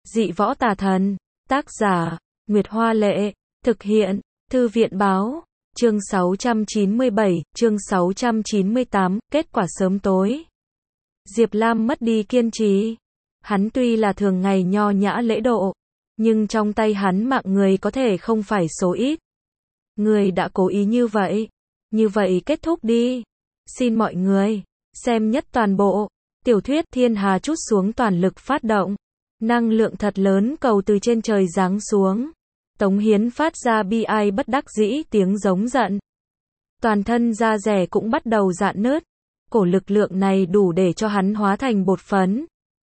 Dị võ tà thần. Tác giả, Nguyệt Hoa Lệ. Thực hiện, Thư viện Báo. Chương 697, chương 698, kết quả sớm tối. Diệp Lam mất đi kiên trì. Hắn tuy là thường ngày nho nhã lễ độ, nhưng trong tay hắn mạng người có thể không phải số ít. Người đã cố ý như vậy kết thúc đi. Xin mọi người, xem nhất toàn bộ. Tiểu thuyết Thiên Hà trút xuống toàn lực phát động. Năng lượng thật lớn cầu từ trên trời giáng xuống. Tống Hiến phát ra bi ai bất đắc dĩ tiếng giống giận. Toàn thân da rẻ cũng bắt đầu rạn nứt. Cổ lực lượng này đủ để cho hắn hóa thành bột phấn.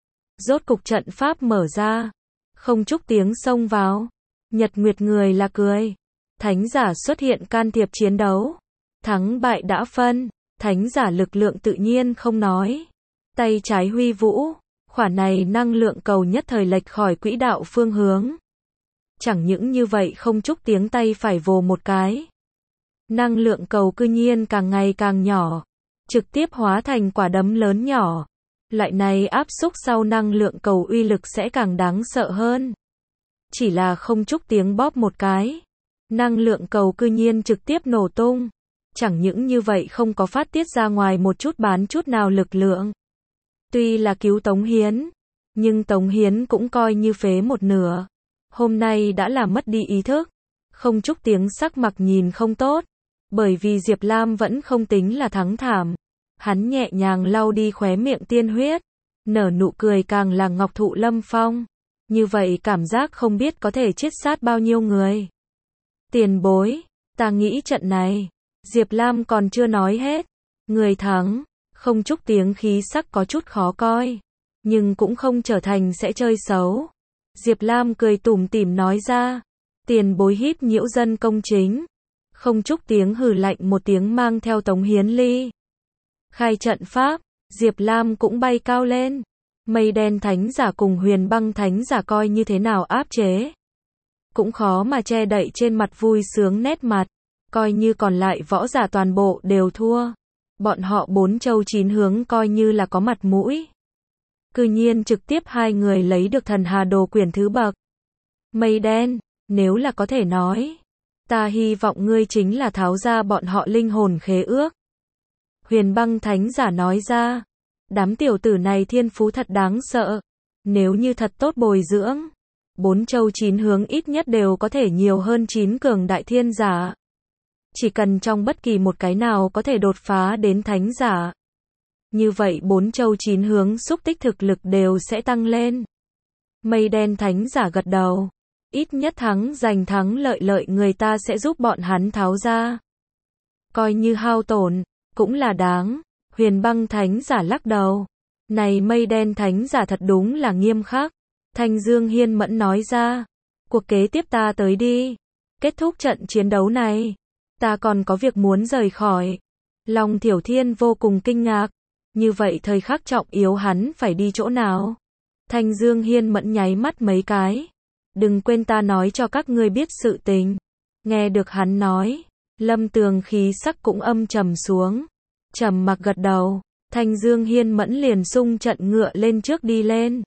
Rốt cục trận pháp mở ra. Không Trúc tiếng xông vào. Nhật Nguyệt người là cười. Thánh giả xuất hiện can thiệp chiến đấu. Thắng bại đã phân. Thánh giả lực lượng tự nhiên không nói. Tay trái huy vũ. Khoản này năng lượng cầu nhất thời lệch khỏi quỹ đạo phương hướng. Chẳng những như vậy Không Trúc tiếng tay phải vồ một cái. Năng lượng cầu cư nhiên càng ngày càng nhỏ. Trực tiếp hóa thành quả đấm lớn nhỏ. Loại này áp xúc sau năng lượng cầu uy lực sẽ càng đáng sợ hơn. Chỉ là Không Trúc tiếng bóp một cái. Năng lượng cầu cư nhiên trực tiếp nổ tung. Chẳng những như vậy không có phát tiết ra ngoài một chút bán chút nào lực lượng. Tuy là cứu Tống Hiến, nhưng Tống Hiến cũng coi như phế một nửa. Hôm nay đã là mất đi ý thức. Không Trúc tiếng sắc mặt nhìn không tốt. Bởi vì Diệp Lam vẫn không tính là thắng thảm. Hắn nhẹ nhàng lau đi khóe miệng tiên huyết. Nở nụ cười càng là ngọc thụ lâm phong. Như vậy cảm giác không biết có thể chết sát bao nhiêu người. Tiền bối, ta nghĩ trận này. Diệp Lam còn chưa nói hết. Người thắng. Không Trúc tiếng khí sắc có chút khó coi. Nhưng cũng không trở thành sẽ chơi xấu. Diệp Lam cười tủm tỉm nói ra. Tiền bối hít nhiễu dân công chính. Không Trúc tiếng hừ lạnh một tiếng mang theo Tống Hiến ly. Khai trận pháp. Diệp Lam cũng bay cao lên. Mây đen thánh giả cùng Huyền Băng thánh giả coi như thế nào áp chế. Cũng khó mà che đậy trên mặt vui sướng nét mặt. Coi như còn lại võ giả toàn bộ đều thua. Bọn họ 4 châu 9 hướng coi như là có mặt mũi. Cư nhiên trực tiếp hai người lấy được thần hà đồ quyển thứ bậc. Mây đen, nếu là có thể nói. Ta hy vọng ngươi chính là tháo ra bọn họ linh hồn khế ước. Huyền Băng thánh giả nói ra. Đám tiểu tử này thiên phú thật đáng sợ. Nếu như thật tốt bồi dưỡng. 4 châu 9 hướng ít nhất đều có thể nhiều hơn 9 cường đại thiên giả. Chỉ cần trong bất kỳ một cái nào có thể đột phá đến thánh giả. Như vậy 4 châu 9 hướng xúc tích thực lực đều sẽ tăng lên. Mây đen thánh giả gật đầu. Ít nhất giành thắng lợi người ta sẽ giúp bọn hắn tháo ra. Coi như hao tổn, cũng là đáng. Huyền Băng thánh giả lắc đầu. Này mây đen thánh giả thật đúng là nghiêm khắc. Thanh Dương Hiên Mẫn nói ra. Cuộc kế tiếp ta tới đi. Kết thúc trận chiến đấu này. Ta còn có việc muốn rời khỏi. Long Thiểu Thiên vô cùng kinh ngạc. Như vậy thời khắc trọng yếu hắn phải đi chỗ nào? Thanh Dương Hiên Mẫn nháy mắt mấy cái. Đừng quên ta nói cho các ngươi biết sự tình. Nghe được hắn nói. Lâm Tường khí sắc cũng âm trầm xuống. Trầm mặc gật đầu. Thanh Dương Hiên Mẫn liền xung trận ngựa lên trước đi lên.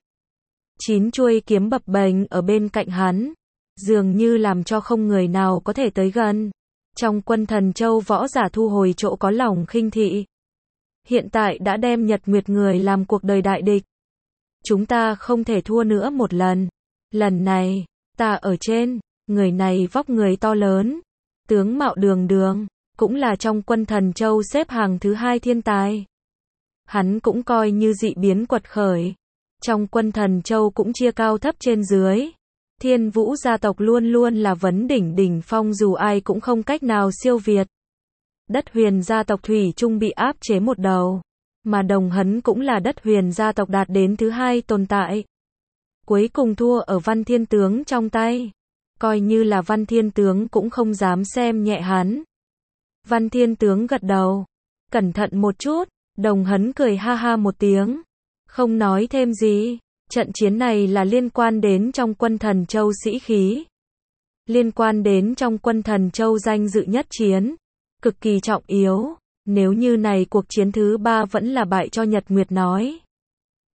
9 chuôi kiếm bập bềnh ở bên cạnh hắn. Dường như làm cho không người nào có thể tới gần. Trong quân Thần Châu võ giả thu hồi chỗ có lòng khinh thị. Hiện tại đã đem Nhật Nguyệt người làm cuộc đời đại địch. Chúng ta không thể thua nữa một lần. Lần này, ta ở trên, người này vóc người to lớn. Tướng mạo đường đường, cũng là trong quân Thần Châu xếp hàng thứ 2 thiên tài. Hắn cũng coi như dị biến quật khởi. Trong quân Thần Châu cũng chia cao thấp trên dưới. Thiên Vũ gia tộc luôn luôn là vấn đỉnh phong dù ai cũng không cách nào siêu việt. Đất Huyền gia tộc thủy chung bị áp chế một đầu. Mà Đồng Hấn cũng là đất Huyền gia tộc đạt đến thứ 2 tồn tại. Cuối cùng thua ở Văn Thiên Tướng trong tay. Coi như là Văn Thiên Tướng cũng không dám xem nhẹ hắn. Văn Thiên Tướng gật đầu. Cẩn thận một chút. Đồng Hấn cười ha ha một tiếng. Không nói thêm gì. Trận chiến này là liên quan đến trong quân Thần Châu sĩ khí. Liên quan đến trong quân Thần Châu danh dự nhất chiến. Cực kỳ trọng yếu. Nếu như này cuộc chiến thứ 3 vẫn là bại cho Nhật Nguyệt nói.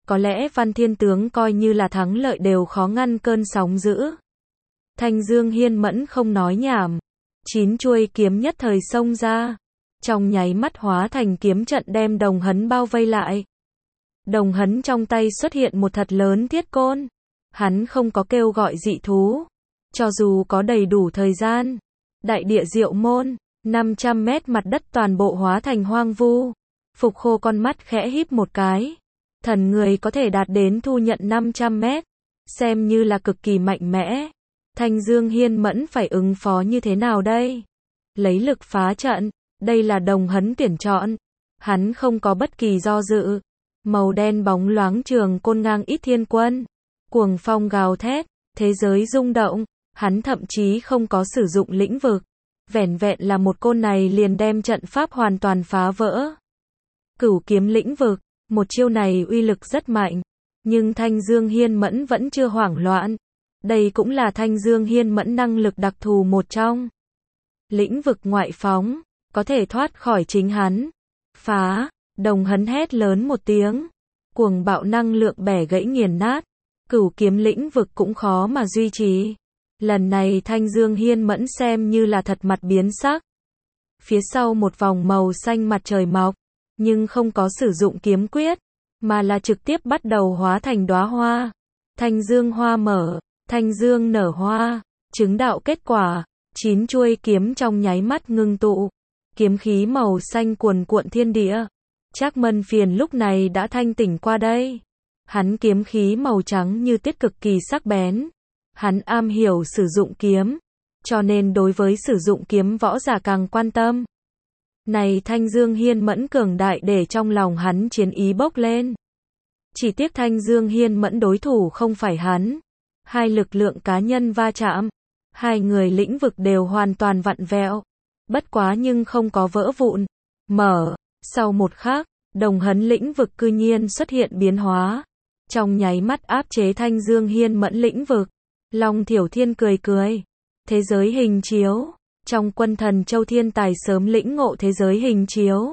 có lẽ Văn Thiên Tướng coi như là thắng lợi đều khó ngăn cơn sóng dữ. Thanh Dương Hiên Mẫn không nói nhảm. 9 chuôi kiếm nhất thời xông ra. Trong nháy mắt hóa thành kiếm trận đem Đồng Hấn bao vây lại. Đồng Hấn trong tay xuất hiện một thật lớn thiết côn. Hắn không có kêu gọi dị thú. Cho dù có đầy đủ thời gian. Đại địa Diệu Môn, 500 mét mặt đất toàn bộ hóa thành hoang vu. Phục Khô con mắt khẽ híp một cái. Thần người có thể đạt đến thu nhận 500 mét. Xem như là cực kỳ mạnh mẽ. Thanh Dương Hiên Mẫn phải ứng phó như thế nào đây? Lấy lực phá trận. Đây là Đồng Hấn tuyển chọn. Hắn không có bất kỳ do dự. Màu đen bóng loáng trường côn ngang ít thiên quân. Cuồng phong gào thét. Thế giới rung động. Hắn thậm chí không có sử dụng lĩnh vực. Vẻn vẹn là một côn này liền đem trận pháp hoàn toàn phá vỡ. Cửu kiếm lĩnh vực. Một chiêu này uy lực rất mạnh. Nhưng Thanh Dương Hiên Mẫn vẫn chưa hoảng loạn. Đây cũng là Thanh Dương Hiên Mẫn năng lực đặc thù một trong. Lĩnh vực ngoại phóng. Có thể thoát khỏi chính hắn. Phá. Đồng Hấn hét lớn một tiếng. Cuồng bạo năng lượng bẻ gãy nghiền nát. Cửu kiếm lĩnh vực cũng khó mà duy trì. Lần này Thanh Dương Hiên Mẫn xem như là thật mặt biến sắc. Phía sau một vòng màu xanh mặt trời mọc. Nhưng không có sử dụng kiếm quyết. Mà là trực tiếp bắt đầu hóa thành đóa hoa. Thanh Dương hoa mở. Thanh Dương nở hoa. Chứng đạo kết quả. 9 chuôi kiếm trong nháy mắt ngưng tụ. Kiếm khí màu xanh cuồn cuộn thiên địa. Trác Mân Phiền lúc này đã thanh tỉnh qua đây. Hắn kiếm khí màu trắng như tiết cực kỳ sắc bén. Hắn am hiểu sử dụng kiếm. Cho nên đối với sử dụng kiếm võ giả càng quan tâm. Này Thanh Dương Hiên Mẫn cường đại để trong lòng hắn chiến ý bốc lên. Chỉ tiếc Thanh Dương Hiên Mẫn đối thủ không phải hắn. Hai lực lượng cá nhân va chạm. Hai người lĩnh vực đều hoàn toàn vặn vẹo. Bất quá nhưng không có vỡ vụn. Mở. Sau một khắc, Đồng Hấn lĩnh vực cư nhiên xuất hiện biến hóa. Trong nháy mắt áp chế Thanh Dương Hiên Mẫn lĩnh vực. Long Thiểu Thiên cười cười. Thế giới hình chiếu. Trong Quân Thần Châu thiên tài sớm lĩnh ngộ thế giới hình chiếu.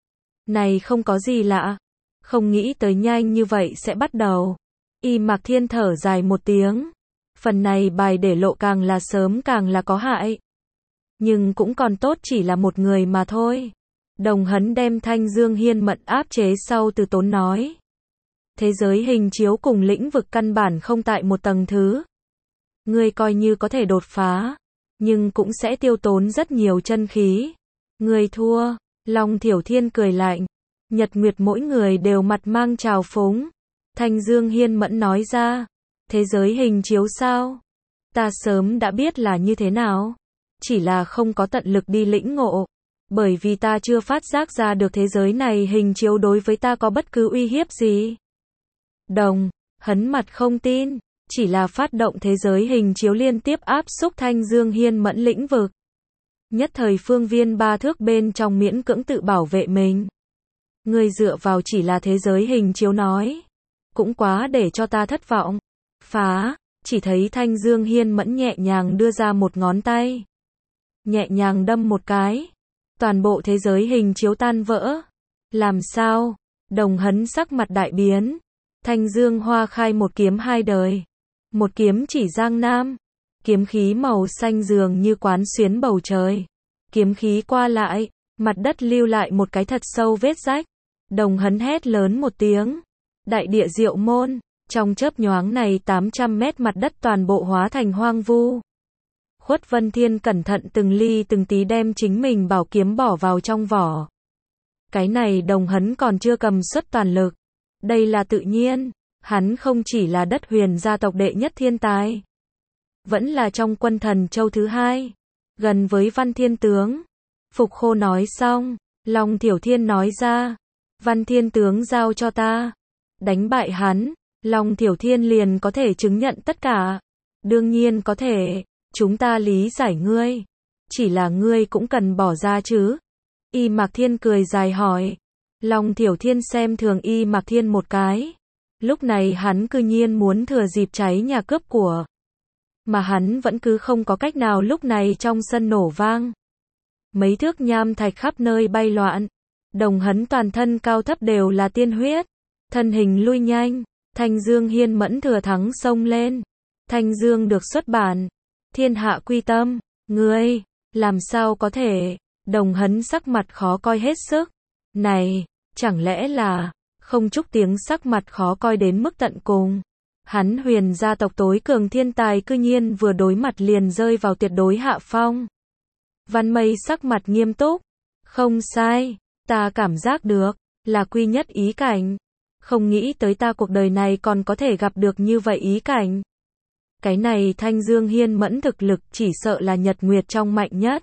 Này không có gì lạ. Không nghĩ tới nhanh như vậy sẽ bắt đầu. Y Mạc Thiên thở dài một tiếng. Phần này bài để lộ càng là sớm càng là có hại. Nhưng cũng còn tốt chỉ là một người mà thôi. Đồng Hấn đem Thanh Dương Hiên Mẫn áp chế sau từ tốn nói. Thế giới hình chiếu cùng lĩnh vực căn bản không tại một tầng thứ. Ngươi coi như có thể đột phá. Nhưng cũng sẽ tiêu tốn rất nhiều chân khí. Ngươi thua. Long Thiểu Thiên cười lạnh. Nhật Nguyệt mỗi người đều mặt mang trào phúng. Thanh Dương Hiên Mẫn nói ra. Thế giới hình chiếu sao? Ta sớm đã biết là như thế nào. Chỉ là không có tận lực đi lĩnh ngộ. Bởi vì ta chưa phát giác ra được thế giới này hình chiếu đối với ta có bất cứ uy hiếp gì. Đồng Hấn mặt không tin. Chỉ là phát động thế giới hình chiếu liên tiếp áp xúc Thanh Dương Hiên Mẫn lĩnh vực. Nhất thời phương viên 3 thước bên trong miễn cưỡng tự bảo vệ mình. Ngươi dựa vào chỉ là thế giới hình chiếu nói. Cũng quá để cho ta thất vọng. Phá. Chỉ thấy Thanh Dương Hiên Mẫn nhẹ nhàng đưa ra một ngón tay. Nhẹ nhàng đâm một cái. Toàn bộ thế giới hình chiếu tan vỡ. Làm sao? Đồng Hấn sắc mặt đại biến. Thanh Dương hoa khai một kiếm hai đời. Một kiếm chỉ Giang Nam. Kiếm khí màu xanh dường như quán xuyến bầu trời. Kiếm khí qua lại. Mặt đất lưu lại một cái thật sâu vết rách. Đồng Hấn hét lớn một tiếng. Đại địa Diệu Môn. Trong chớp nhoáng này 800 mét mặt đất toàn bộ hóa thành hoang vu. Khuất Vân Thiên cẩn thận từng ly từng tí đem chính mình bảo kiếm bỏ vào trong vỏ. Cái này Đồng Hấn còn chưa cầm xuất toàn lực. Đây là tự nhiên. Hắn không chỉ là đất huyền gia tộc đệ nhất thiên tài. Vẫn là trong Quân Thần Châu thứ hai. Gần với Văn Thiên Tướng. Phục Khô nói xong. Long Thiểu Thiên nói ra. Văn Thiên Tướng giao cho ta. Đánh bại hắn. Long Thiểu Thiên liền có thể chứng nhận tất cả. Đương nhiên có thể. Chúng ta lý giải ngươi. Chỉ là ngươi cũng cần bỏ ra chứ. Y Mạc Thiên cười dài hỏi. Long Thiểu Thiên xem thường Y Mạc Thiên một cái. Lúc này hắn cư nhiên muốn thừa dịp cháy nhà cướp của. Mà hắn vẫn cứ không có cách nào lúc này trong sân nổ vang. Mấy thước nham thạch khắp nơi bay loạn. Đồng Hấn toàn thân cao thấp đều là tiên huyết. Thân hình lui nhanh, Thanh Dương Hiên Mẫn thừa thắng xông lên. Thanh Dương được xuất bản. Thiên hạ quy tâm. Ngươi, làm sao có thể? Đồng Hấn sắc mặt khó coi hết sức. Này, chẳng lẽ là... Không Trúc Tiếng sắc mặt khó coi đến mức tận cùng. Hắn Huyền gia tộc tối cường thiên tài cư nhiên vừa đối mặt liền rơi vào tuyệt đối hạ phong. Văn Mây sắc mặt nghiêm túc. Không sai, ta cảm giác được, là quy nhất ý cảnh. Không nghĩ tới ta cuộc đời này còn có thể gặp được như vậy ý cảnh. Cái này Thanh Dương Hiên Mẫn thực lực chỉ sợ là nhật nguyệt trong mạnh nhất.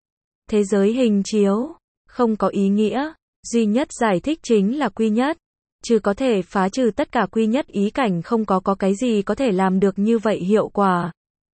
Thế giới hình chiếu, không có ý nghĩa, duy nhất giải thích chính là quy nhất. Chứ có thể phá trừ tất cả quy nhất ý cảnh không có cái gì có thể làm được như vậy hiệu quả.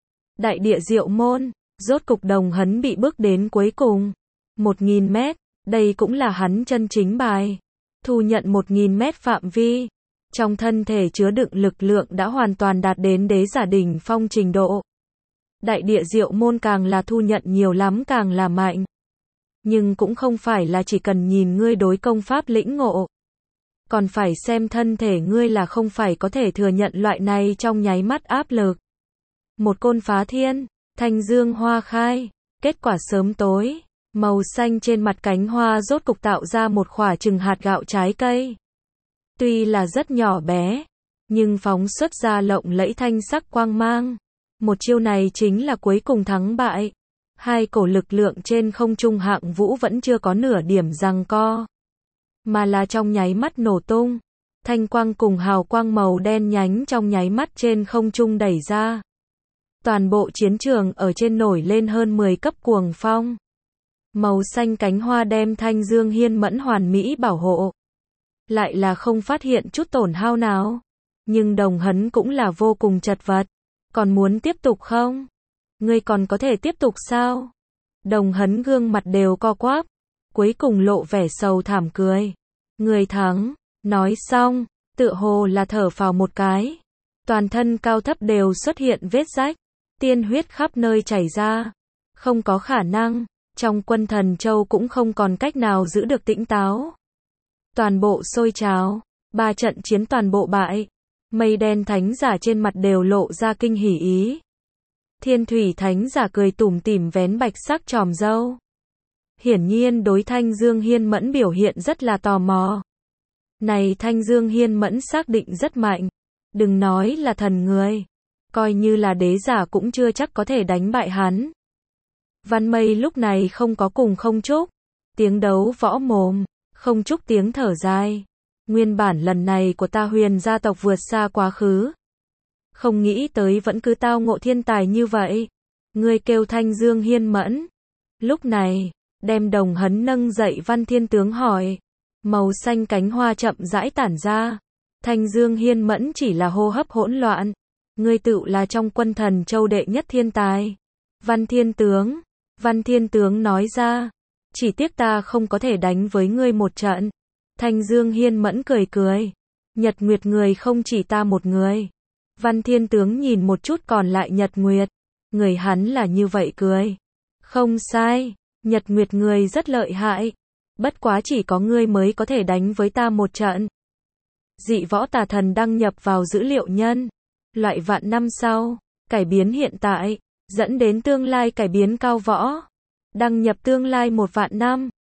Đại địa diệu môn, rốt cục Đồng Hấn bị bước đến cuối cùng. 1000 mét, đây cũng là hắn chân chính bài. Thu nhận 1000 mét phạm vi. Trong thân thể chứa đựng lực lượng đã hoàn toàn đạt đến đế giả đỉnh phong trình độ. Đại địa diệu môn càng là thu nhận nhiều lắm càng là mạnh. Nhưng cũng không phải là chỉ cần nhìn ngươi đối công pháp lĩnh ngộ. Còn phải xem thân thể ngươi là không phải có thể thừa nhận loại này trong nháy mắt áp lực. Một côn phá thiên, thanh dương hoa khai, kết quả sớm tối, màu xanh trên mặt cánh hoa rốt cục tạo ra một khỏa chừng hạt gạo trái cây. Tuy là rất nhỏ bé, nhưng phóng xuất ra lộng lẫy thanh sắc quang mang. Một chiêu này chính là cuối cùng thắng bại. Hai cổ lực lượng trên không trung hạng vũ vẫn chưa có nửa điểm giằng co. Mà là trong nháy mắt nổ tung. Thanh quang cùng hào quang màu đen nhánh trong nháy mắt trên không trung đẩy ra. Toàn bộ chiến trường ở trên nổi lên hơn 10 cấp cuồng phong. Màu xanh cánh hoa đem Thanh Dương Hiên Mẫn hoàn mỹ bảo hộ. Lại là không phát hiện chút tổn hao nào. Nhưng Đồng Hấn cũng là vô cùng chật vật. Còn muốn tiếp tục không? Ngươi còn có thể tiếp tục sao? Đồng Hấn gương mặt đều co quắp. Cuối cùng lộ vẻ sầu thảm cười. Người thắng. Nói xong, tựa hồ là thở phào một cái. Toàn thân cao thấp đều xuất hiện vết rách. Tiên huyết khắp nơi chảy ra. Không có khả năng. Trong quân Thần Châu cũng không còn cách nào giữ được tĩnh táo. Toàn bộ sôi trào. 3 trận chiến toàn bộ bại. Mây đen thánh giả trên mặt đều lộ ra kinh hỉ ý. Thiên thủy thánh giả cười tủm tỉm vén bạch sắc tròm râu. Hiển nhiên đối Thanh Dương Hiên Mẫn biểu hiện rất là tò mò. Này Thanh Dương Hiên Mẫn xác định rất mạnh. Đừng nói là thần người. Coi như là đế giả cũng chưa chắc có thể đánh bại hắn. Văn Mây lúc này không có cùng Không Trúc. Tiếng đấu võ mồm. Không Trúc tiếng thở dài. Nguyên bản lần này của ta Huyền gia tộc vượt xa quá khứ. Không nghĩ tới vẫn cứ tao ngộ thiên tài như vậy. Ngươi kêu Thanh Dương Hiên Mẫn. Lúc này, đem Đồng Hấn nâng dậy Văn Thiên Tướng hỏi. Màu xanh cánh hoa chậm rãi tản ra. Thanh Dương Hiên Mẫn chỉ là hô hấp hỗn loạn. Ngươi tự là trong quân Thần Châu đệ nhất thiên tài. Văn Thiên Tướng nói ra. Chỉ tiếc ta không có thể đánh với ngươi một trận. Thanh Dương Hiên Mẫn cười cười. Nhật Nguyệt người không chỉ ta một người. Văn Thiên Tướng nhìn một chút còn lại Nhật Nguyệt. Người hắn là như vậy cười. Không sai. Nhật Nguyệt người rất lợi hại. Bất quá chỉ có ngươi mới có thể đánh với ta một trận. Dị võ tà thần đăng nhập vào dữ liệu nhân. Loại vạn năm sau. Cải biến hiện tại. Dẫn đến tương lai cải biến cao võ. Đăng nhập tương lai 1 vạn năm.